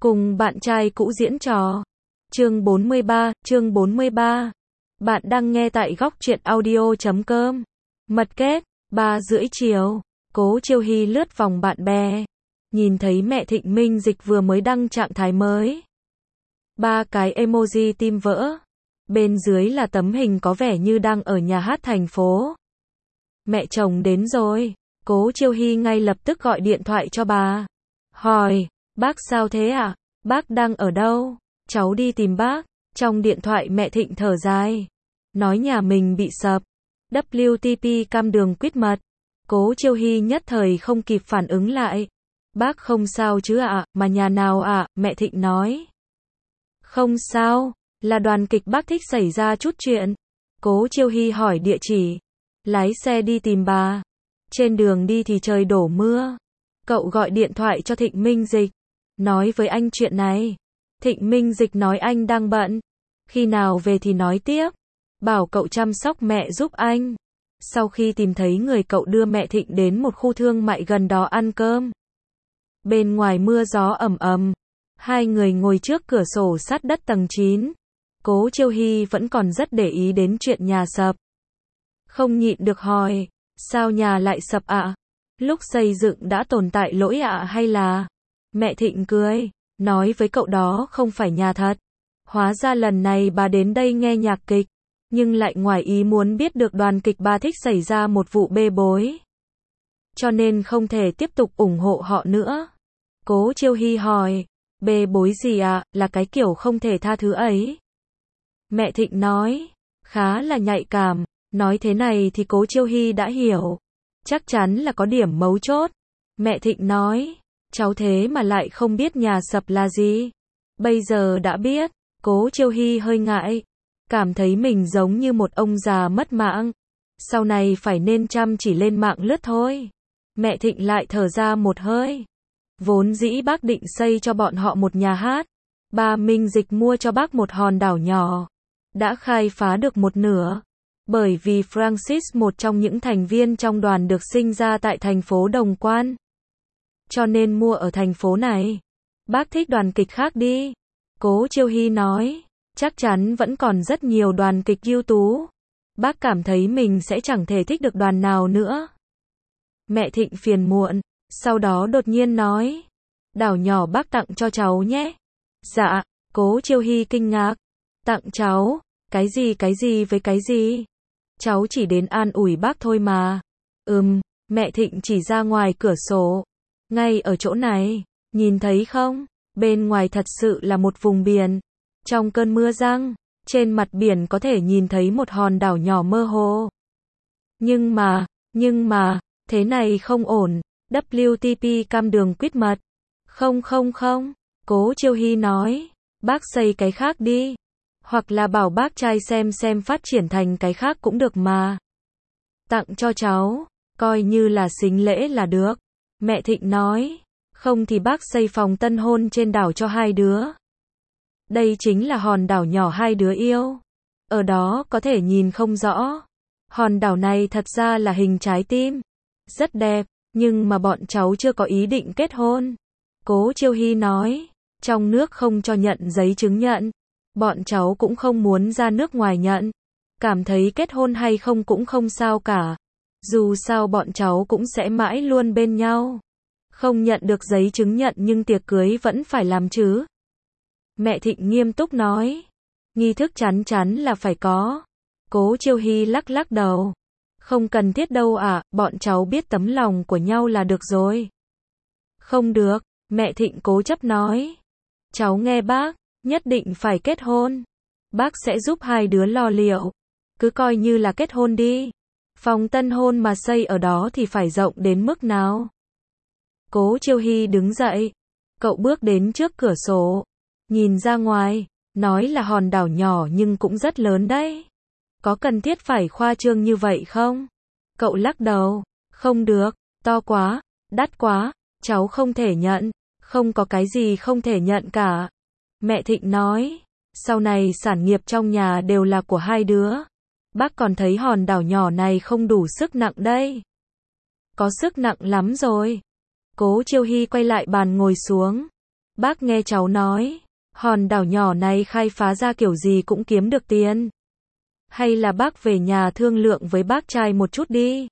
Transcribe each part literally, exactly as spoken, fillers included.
cùng bạn trai cũ diễn trò. Chương bốn mươi ba, chương bốn mươi ba. Bạn đang nghe tại góc truyện audio chấm com. Mật kết, ba rưỡi chiều, Cố Chiêu Hy lướt vòng bạn bè, nhìn thấy mẹ Thịnh Minh Dịch vừa mới đăng trạng thái mới. Ba cái emoji tim vỡ. Bên dưới là tấm hình có vẻ như đang ở nhà hát thành phố. Mẹ chồng đến rồi. Cố Chiêu Hy ngay lập tức gọi điện thoại cho bà. Hỏi, bác sao thế ạ? À? Bác đang ở đâu? Cháu đi tìm bác. Trong điện thoại mẹ Thịnh thở dài, nói nhà mình bị sập. vê kép tê cam đường quýt mật. Cố Chiêu Hy nhất thời không kịp phản ứng lại. Bác không sao chứ ạ? À? Mà nhà nào ạ? À? Mẹ Thịnh nói. Không sao, là đoàn kịch bác thích xảy ra chút chuyện. Cố Chiêu Hy hỏi địa chỉ. Lái xe đi tìm bà. Trên đường đi thì trời đổ mưa. Cậu gọi điện thoại cho Thịnh Minh Dịch, nói với anh chuyện này. Thịnh Minh Dịch nói anh đang bận, khi nào về thì nói tiếp, bảo cậu chăm sóc mẹ giúp anh. Sau khi tìm thấy người, cậu đưa mẹ Thịnh đến một khu thương mại gần đó ăn cơm. Bên ngoài mưa gió ầm ầm, hai người ngồi trước cửa sổ sát đất tầng chín. Cố Chiêu Hy vẫn còn rất để ý đến chuyện nhà sập. Không nhịn được hỏi, sao nhà lại sập ạ? À? Lúc xây dựng đã tồn tại lỗi ạ à hay là? Mẹ Thịnh cười, nói với cậu đó không phải nhà thật. Hóa ra lần này bà đến đây nghe nhạc kịch, nhưng lại ngoài ý muốn biết được đoàn kịch bà thích xảy ra một vụ bê bối. Cho nên không thể tiếp tục ủng hộ họ nữa. Cố Chiêu Hy hỏi, bê bối gì ạ? À? Là cái kiểu không thể tha thứ ấy. Mẹ Thịnh nói, khá là nhạy cảm. Nói thế này thì Cố Chiêu Hy đã hiểu. Chắc chắn là có điểm mấu chốt. Mẹ Thịnh nói, cháu thế mà lại không biết nhà sập là gì. Bây giờ đã biết. Cố Chiêu Hy hơi ngại, cảm thấy mình giống như một ông già mất mạng. Sau này phải nên chăm chỉ lên mạng lướt thôi. Mẹ Thịnh lại thở ra một hơi. Vốn dĩ bác định xây cho bọn họ một nhà hát. Ba Minh Dịch mua cho bác một hòn đảo nhỏ. Đã khai phá được một nửa. Bởi vì Francis, một trong những thành viên trong đoàn, được sinh ra tại thành phố Đồng Quan. Cho nên mua ở thành phố này. Bác thích đoàn kịch khác đi. Cố Chiêu Hy nói, chắc chắn vẫn còn rất nhiều đoàn kịch ưu tú. Bác cảm thấy mình sẽ chẳng thể thích được đoàn nào nữa. Mẹ Thịnh phiền muộn, sau đó đột nhiên nói, đảo nhỏ bác tặng cho cháu nhé. Dạ, Cố Chiêu Hy kinh ngạc. Tặng cháu, cái gì cái gì với cái gì? Cháu chỉ đến an ủi bác thôi mà. Ừm, mẹ Thịnh chỉ ra ngoài cửa sổ. Ngay ở chỗ này, nhìn thấy không? Bên ngoài thật sự là một vùng biển. Trong cơn mưa giăng, trên mặt biển có thể nhìn thấy một hòn đảo nhỏ mơ hồ. Nhưng mà, nhưng mà, thế này không ổn. vê kép tê cam đường quýt mật. Không không không, Cố Chiêu Hy nói, bác xây cái khác đi. Hoặc là bảo bác trai xem xem phát triển thành cái khác cũng được mà. Tặng cho cháu, coi như là xính lễ là được. Mẹ Thịnh nói, không thì bác xây phòng tân hôn trên đảo cho hai đứa. Đây chính là hòn đảo nhỏ hai đứa yêu. Ở đó có thể nhìn không rõ. Hòn đảo này thật ra là hình trái tim. Rất đẹp, nhưng mà bọn cháu chưa có ý định kết hôn. Cố Chiêu Hy nói, trong nước không cho nhận giấy chứng nhận. Bọn cháu cũng không muốn ra nước ngoài nhận. Cảm thấy kết hôn hay không cũng không sao cả. Dù sao bọn cháu cũng sẽ mãi luôn bên nhau. Không nhận được giấy chứng nhận nhưng tiệc cưới vẫn phải làm chứ. Mẹ Thịnh nghiêm túc nói. Nghi thức chắn chắn là phải có. Cố Chiêu Hy lắc lắc đầu. Không cần thiết đâu ạ, à, bọn cháu biết tấm lòng của nhau là được rồi. Không được, mẹ Thịnh cố chấp nói. Cháu nghe bác, nhất định phải kết hôn. Bác sẽ giúp hai đứa lo liệu. Cứ coi như là kết hôn đi. Phòng tân hôn mà xây ở đó thì phải rộng đến mức nào? Cố Chiêu Hy đứng dậy. Cậu bước đến trước cửa sổ. Nhìn ra ngoài. Nói là hòn đảo nhỏ nhưng cũng rất lớn đấy. Có cần thiết phải khoa trương như vậy không? Cậu lắc đầu. Không được. To quá. Đắt quá. Cháu không thể nhận. Không có cái gì không thể nhận cả. Mẹ Thịnh nói. Sau này sản nghiệp trong nhà đều là của hai đứa. Bác còn thấy hòn đảo nhỏ này không đủ sức nặng đây. Có sức nặng lắm rồi. Cố Chiêu Hy quay lại bàn ngồi xuống. Bác nghe cháu nói, hòn đảo nhỏ này khai phá ra kiểu gì cũng kiếm được tiền. Hay là bác về nhà thương lượng với bác trai một chút đi.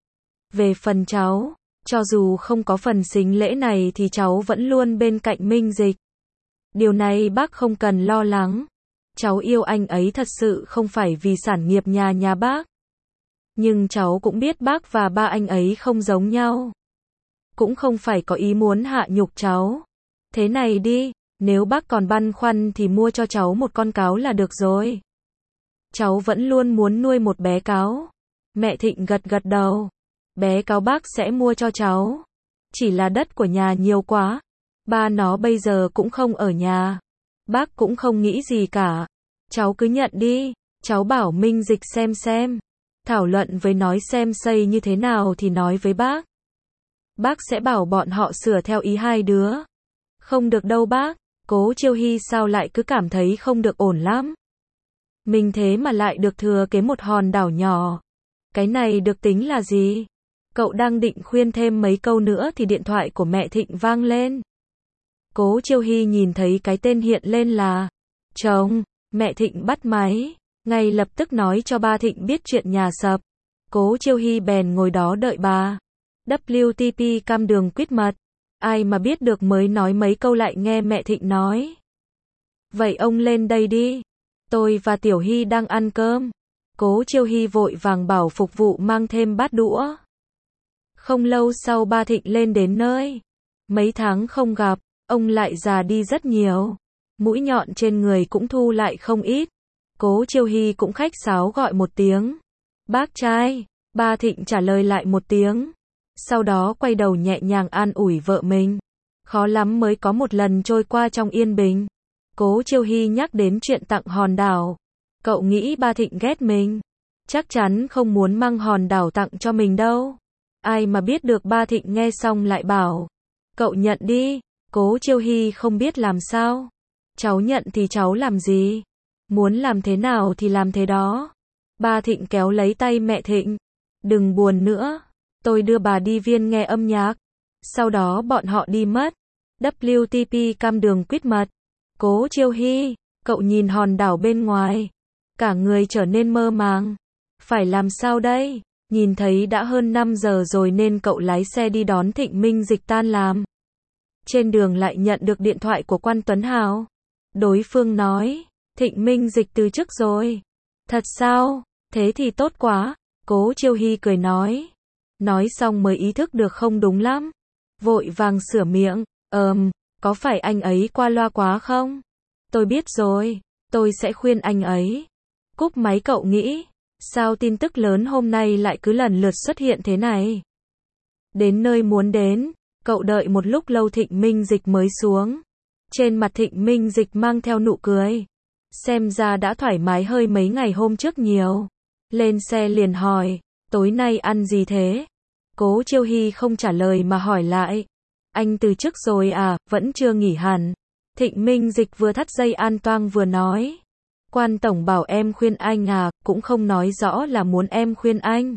Về phần cháu, cho dù không có phần sính lễ này thì cháu vẫn luôn bên cạnh Minh Dịch. Điều này bác không cần lo lắng. Cháu yêu anh ấy thật sự không phải vì sản nghiệp nhà nhà bác. Nhưng cháu cũng biết bác và ba anh ấy không giống nhau. Cũng không phải có ý muốn hạ nhục cháu. Thế này đi, nếu bác còn băn khoăn thì mua cho cháu một con cáo là được rồi. Cháu vẫn luôn muốn nuôi một bé cáo. Mẹ Thịnh gật gật đầu. Bé cáo bác sẽ mua cho cháu. Chỉ là đất của nhà nhiều quá. Ba nó bây giờ cũng không ở nhà. Bác cũng không nghĩ gì cả. Cháu cứ nhận đi. Cháu bảo Minh Dịch xem xem. Thảo luận với nói xem xây như thế nào thì nói với bác. Bác sẽ bảo bọn họ sửa theo ý hai đứa. Không được đâu bác. Cố Chiêu Hy sao lại cứ cảm thấy không được ổn lắm. Mình thế mà lại được thừa kế một hòn đảo nhỏ. Cái này được tính là gì? Cậu đang định khuyên thêm mấy câu nữa thì điện thoại của mẹ Thịnh vang lên. Cố Chiêu Hy nhìn thấy cái tên hiện lên là chồng. Mẹ Thịnh bắt máy, ngay lập tức nói cho ba Thịnh biết chuyện nhà sập. Cố Chiêu Hy bèn ngồi đó đợi bà. vê kép tê cam đường quýt mật. Ai mà biết được mới nói mấy câu lại nghe mẹ Thịnh nói. Vậy ông lên đây đi. Tôi và Tiểu Hy đang ăn cơm. Cố Chiêu Hy vội vàng bảo phục vụ mang thêm bát đũa. Không lâu sau ba Thịnh lên đến nơi. Mấy tháng không gặp, ông lại già đi rất nhiều. Mũi nhọn trên người cũng thu lại không ít. Cố Chiêu Hy cũng khách sáo gọi một tiếng. Bác trai. Ba Thịnh trả lời lại một tiếng. Sau đó quay đầu nhẹ nhàng an ủi vợ mình. Khó lắm mới có một lần trôi qua trong yên bình. Cố Chiêu Hy nhắc đến chuyện tặng hòn đảo. Cậu nghĩ ba Thịnh ghét mình. Chắc chắn không muốn mang hòn đảo tặng cho mình đâu. Ai mà biết được ba Thịnh nghe xong lại bảo. Cậu nhận đi. Cố Chiêu Hy không biết làm sao. Cháu nhận thì cháu làm gì? Muốn làm thế nào thì làm thế đó. Ba Thịnh kéo lấy tay mẹ Thịnh. Đừng buồn nữa. Tôi đưa bà đi viên nghe âm nhạc. Sau đó bọn họ đi mất. vê kép tê cam đường quýt mật. Cố Chiêu Hy, cậu nhìn hòn đảo bên ngoài. Cả người trở nên mơ màng. Phải làm sao đây? Nhìn thấy đã hơn năm giờ rồi nên cậu lái xe đi đón Thịnh Minh Dịch tan làm. Trên đường lại nhận được điện thoại của Quan Tuấn Hào. Đối phương nói, Thịnh Minh Dịch từ chức rồi. Thật sao? Thế thì tốt quá. Cố Chiêu Hy cười nói. Nói xong mới ý thức được không đúng lắm. Vội vàng sửa miệng. Ờm, có phải anh ấy qua loa quá không? Tôi biết rồi. Tôi sẽ khuyên anh ấy. Cúp máy cậu nghĩ. Sao tin tức lớn hôm nay lại cứ lần lượt xuất hiện thế này? Đến nơi muốn đến. Cậu đợi một lúc lâu Thịnh Minh Dịch mới xuống. Trên mặt Thịnh Minh Dịch mang theo nụ cười. Xem ra đã thoải mái hơi mấy ngày hôm trước nhiều. Lên xe liền hỏi. Tối nay ăn gì thế? Cố Chiêu Hy không trả lời mà hỏi lại. Anh từ chức rồi à, vẫn chưa nghỉ hẳn. Thịnh Minh Dịch vừa thắt dây an toang vừa nói. Quan tổng bảo em khuyên anh à, cũng không nói rõ là muốn em khuyên anh.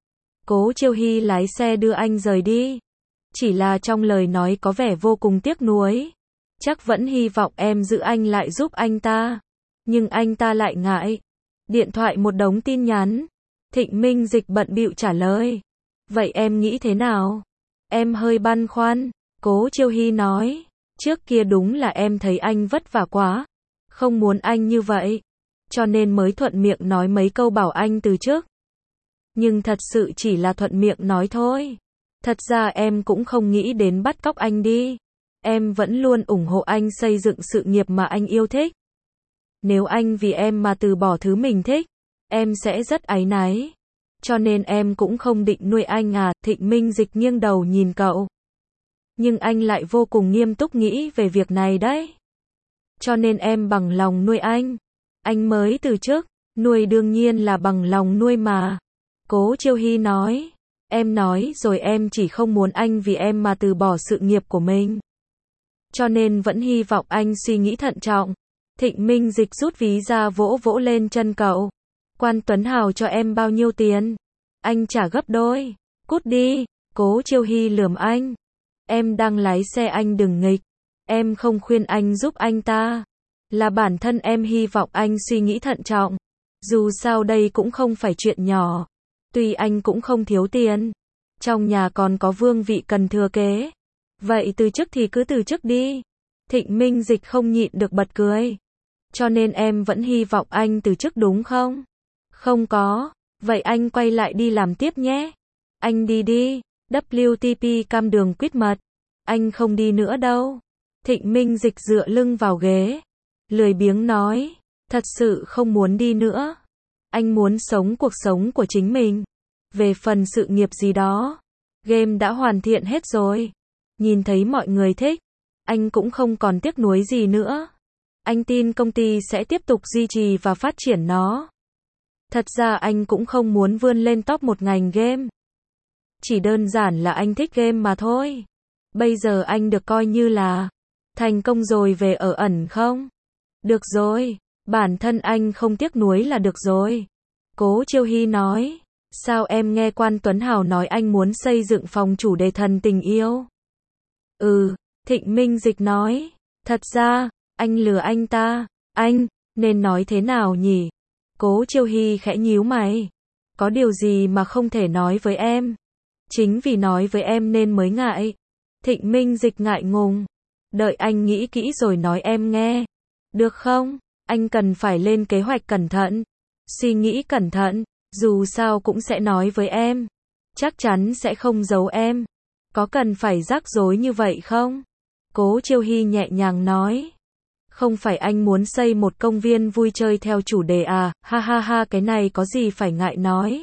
Cố Chiêu Hy lái xe đưa anh rời đi. Chỉ là trong lời nói có vẻ vô cùng tiếc nuối. Chắc vẫn hy vọng em giữ anh lại giúp anh ta. Nhưng anh ta lại ngại. Điện thoại một đống tin nhắn. Thịnh Minh Dịch bận bịu trả lời. Vậy em nghĩ thế nào? Em hơi băn khoăn. Cố Chiêu Hy nói. Trước kia đúng là em thấy anh vất vả quá. Không muốn anh như vậy. Cho nên mới thuận miệng nói mấy câu bảo anh từ chức. Nhưng thật sự chỉ là thuận miệng nói thôi. Thật ra em cũng không nghĩ đến bắt cóc anh đi. Em vẫn luôn ủng hộ anh xây dựng sự nghiệp mà anh yêu thích. Nếu anh vì em mà từ bỏ thứ mình thích, em sẽ rất áy náy. Cho nên em cũng không định nuôi anh à. Thịnh Minh Dịch nghiêng đầu nhìn cậu. Nhưng anh lại vô cùng nghiêm túc nghĩ về việc này đấy. Cho nên em bằng lòng nuôi anh. Anh mới từ chức, nuôi đương nhiên là bằng lòng nuôi mà. Cố Chiêu Hy nói. Em nói rồi em chỉ không muốn anh vì em mà từ bỏ sự nghiệp của mình. Cho nên vẫn hy vọng anh suy nghĩ thận trọng. Thịnh Minh Dịch rút ví ra vỗ vỗ lên chân cậu. Quan Tuấn Hào cho em bao nhiêu tiền? Anh trả gấp đôi. Cút đi. Cố Chiêu Hy lườm anh. Em đang lái xe anh đừng nghịch. Em không khuyên anh giúp anh ta. Là bản thân em hy vọng anh suy nghĩ thận trọng. Dù sao đây cũng không phải chuyện nhỏ. Tuy anh cũng không thiếu tiền. Trong nhà còn có vương vị cần thừa kế. Vậy từ chức thì cứ từ chức đi. Thịnh Minh Dịch không nhịn được bật cười. Cho nên em vẫn hy vọng anh từ chức đúng không? Không có. Vậy anh quay lại đi làm tiếp nhé. Anh đi đi. vê kép tê cam đường quýt mật. Anh không đi nữa đâu. Thịnh Minh Dịch dựa lưng vào ghế. Lười biếng nói. Thật sự không muốn đi nữa. Anh muốn sống cuộc sống của chính mình. Về phần sự nghiệp gì đó. Game đã hoàn thiện hết rồi. Nhìn thấy mọi người thích. Anh cũng không còn tiếc nuối gì nữa. Anh tin công ty sẽ tiếp tục duy trì và phát triển nó. Thật ra anh cũng không muốn vươn lên top một ngành game. Chỉ đơn giản là anh thích game mà thôi. Bây giờ anh được coi như là thành công rồi, về ở ẩn không? Được rồi, bản thân anh không tiếc nuối là được rồi. Cố Chiêu Hy nói. Sao em nghe Quan Tuấn Hào nói anh muốn xây dựng phòng chủ đề thần tình yêu? Ừ, Thịnh Minh Dịch nói. Thật ra, anh lừa anh ta. Anh, nên nói thế nào nhỉ? Cố Chiêu Hy khẽ nhíu mày. Có điều gì mà không thể nói với em? Chính vì nói với em nên mới ngại. Thịnh Minh Dịch ngại ngùng. Đợi anh nghĩ kỹ rồi nói em nghe. Được không? Anh cần phải lên kế hoạch cẩn thận. Suy nghĩ cẩn thận. Dù sao cũng sẽ nói với em. Chắc chắn sẽ không giấu em. Có cần phải rắc rối như vậy không? Cố Chiêu Hy nhẹ nhàng nói. Không phải anh muốn xây một công viên vui chơi theo chủ đề à? Ha ha ha, cái này có gì phải ngại nói.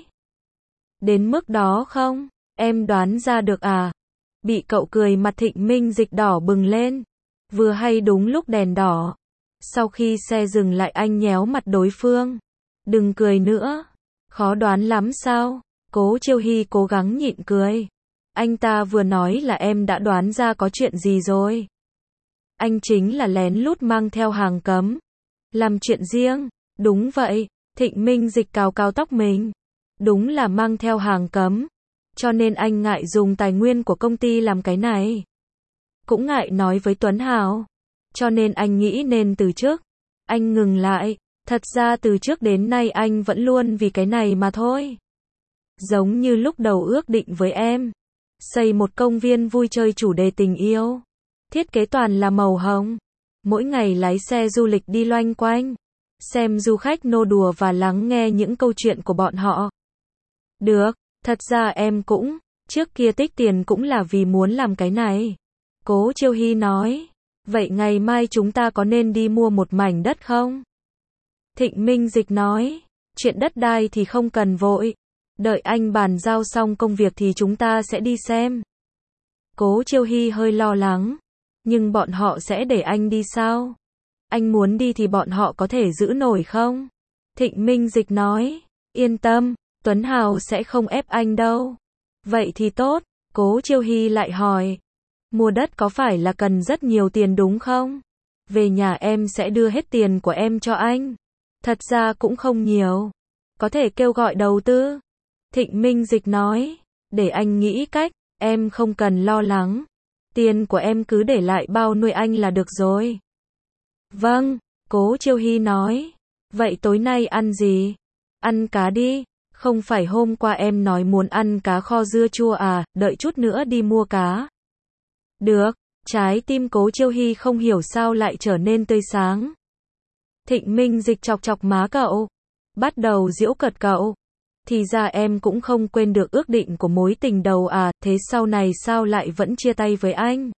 Đến mức đó không? Em đoán ra được à? Bị cậu cười mặt Thịnh Minh Dịch đỏ bừng lên. Vừa hay đúng lúc đèn đỏ. Sau khi xe dừng lại anh nhéo mặt đối phương. Đừng cười nữa. Khó đoán lắm sao? Cố Chiêu Hy cố gắng nhịn cười. Anh ta vừa nói là em đã đoán ra có chuyện gì rồi. Anh chính là lén lút mang theo hàng cấm. Làm chuyện riêng. Đúng vậy. Thịnh Minh Dịch cào cào tóc mình. Đúng là mang theo hàng cấm. Cho nên anh ngại dùng tài nguyên của công ty làm cái này. Cũng ngại nói với Tuấn Hào. Cho nên anh nghĩ nên từ chức. Anh ngừng lại. Thật ra từ trước đến nay anh vẫn luôn vì cái này mà thôi. Giống như lúc đầu ước định với em. Xây một công viên vui chơi chủ đề tình yêu. Thiết kế toàn là màu hồng. Mỗi ngày lái xe du lịch đi loanh quanh. Xem du khách nô đùa và lắng nghe những câu chuyện của bọn họ. Được, thật ra em cũng, trước kia tích tiền cũng là vì muốn làm cái này. Cố Chiêu Hy nói. Vậy ngày mai chúng ta có nên đi mua một mảnh đất không? Thịnh Minh Dịch nói. Chuyện đất đai thì không cần vội. Đợi anh bàn giao xong công việc thì chúng ta sẽ đi xem. Cố Chiêu Hy hơi lo lắng. Nhưng bọn họ sẽ để anh đi sao? Anh muốn đi thì bọn họ có thể giữ nổi không? Thịnh Minh Dịch nói. Yên tâm, Tuấn Hào sẽ không ép anh đâu. Vậy thì tốt. Cố Chiêu Hy lại hỏi. Mua đất có phải là cần rất nhiều tiền đúng không? Về nhà em sẽ đưa hết tiền của em cho anh. Thật ra cũng không nhiều. Có thể kêu gọi đầu tư. Thịnh Minh Dịch nói. Để anh nghĩ cách, em không cần lo lắng. Tiền của em cứ để lại bao nuôi anh là được rồi. Vâng, Cố Chiêu Hy nói. Vậy tối nay ăn gì? Ăn cá đi. Không phải hôm qua em nói muốn ăn cá kho dưa chua à, đợi chút nữa đi mua cá. Được, trái tim Cố Chiêu Hy không hiểu sao lại trở nên tươi sáng. Thịnh Minh Dịch chọc chọc má cậu. Bắt đầu giễu cợt cậu. Thì ra em cũng không quên được ước định của mối tình đầu à, thế sau này sao lại vẫn chia tay với anh?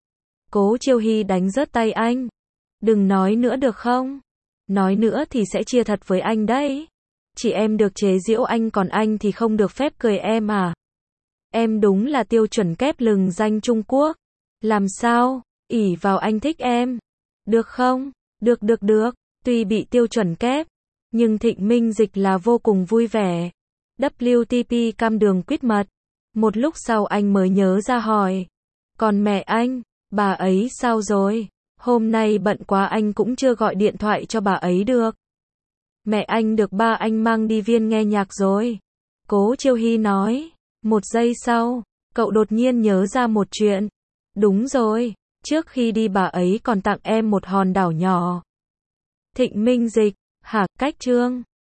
Cố Chiêu Hy đánh rớt tay anh. Đừng nói nữa được không? Nói nữa thì sẽ chia thật với anh đấy. Chỉ em được chế giễu anh còn anh thì không được phép cười em à? Em đúng là tiêu chuẩn kép lừng danh Trung Quốc. Làm sao? ỷ vào anh thích em. Được không? Được được được. Tuy bị tiêu chuẩn kép, nhưng Thịnh Minh Dịch là vô cùng vui vẻ. vê kép tê cam đường quýt mật. Một lúc sau anh mới nhớ ra hỏi. Còn mẹ anh, bà ấy sao rồi? Hôm nay bận quá anh cũng chưa gọi điện thoại cho bà ấy được. Mẹ anh được ba anh mang đi viên nghe nhạc rồi. Cố Chiêu Hy nói. Một giây sau, cậu đột nhiên nhớ ra một chuyện. Đúng rồi, Trước khi đi bà ấy còn tặng em một hòn đảo nhỏ. Thịnh Minh Dịch, hả, cách chương